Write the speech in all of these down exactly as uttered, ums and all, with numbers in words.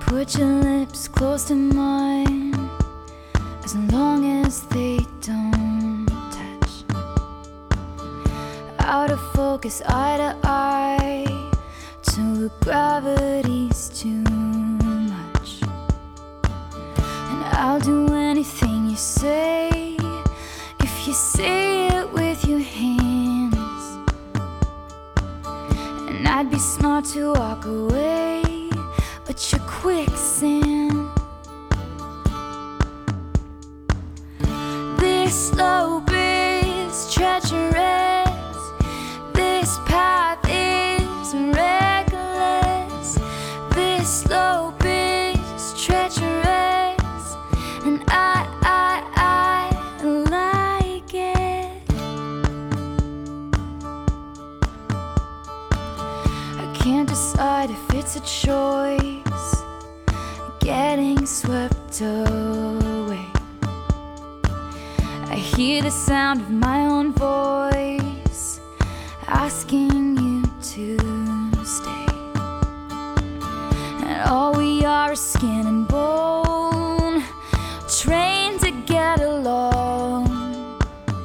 Put your lips close to mine, as long as they don't touch. Out of focus, eye to eye, till gravity's too much. And I'll do anything you say, if you say it with your hands. And I'd be smart to walk away, but you're quicksand. This slope is treacherous, this path is reckless. This slope is treacherous, and I, I, I like it. I can't decide if it's a choice, getting swept away. I hear the sound of my own voice asking you to stay. And all we are is skin and bone, trained to get along,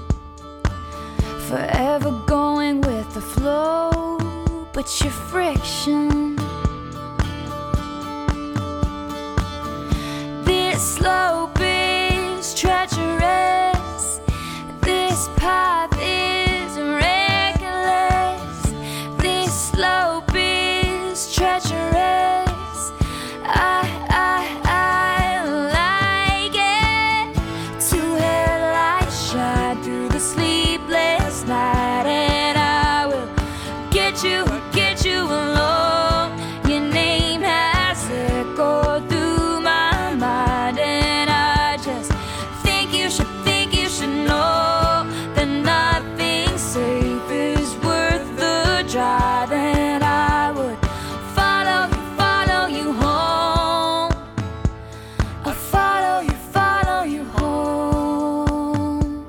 forever going with the flow, but your friction. This slope is treacherous, this path is reckless. This slope is treacherous, I, I, I like it. Two headlights shine through the sleepless night, and I will get you, get you alone. Your name has echoed through my mind, and I just think you should, think you should know that nothing safe is worth the drive. And I would follow you, follow you home. I'll follow you, follow you home.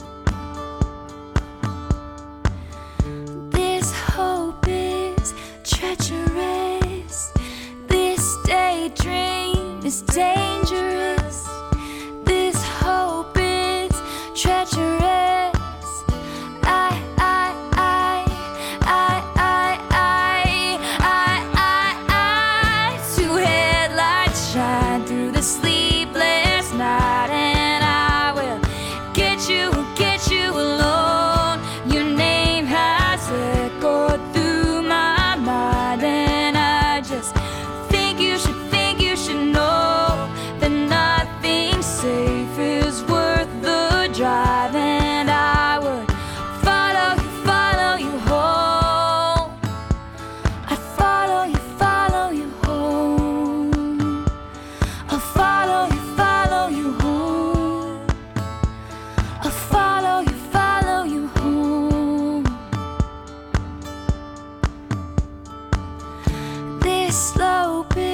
This hope is treacherous, this daydream is dangerous. This hope is treacherous, I, I, I, I, I, I, I, I, I. Two headlights shine through the sleepless night, and I will get you, get you alone. Your name has echoed through my mind, and I just think you should, think you should know that nothing safe is worth the drive. And I would follow you, follow you home. I'd follow you, follow you home. I'll follow you, follow you home. I'll follow you, follow you home. This slope is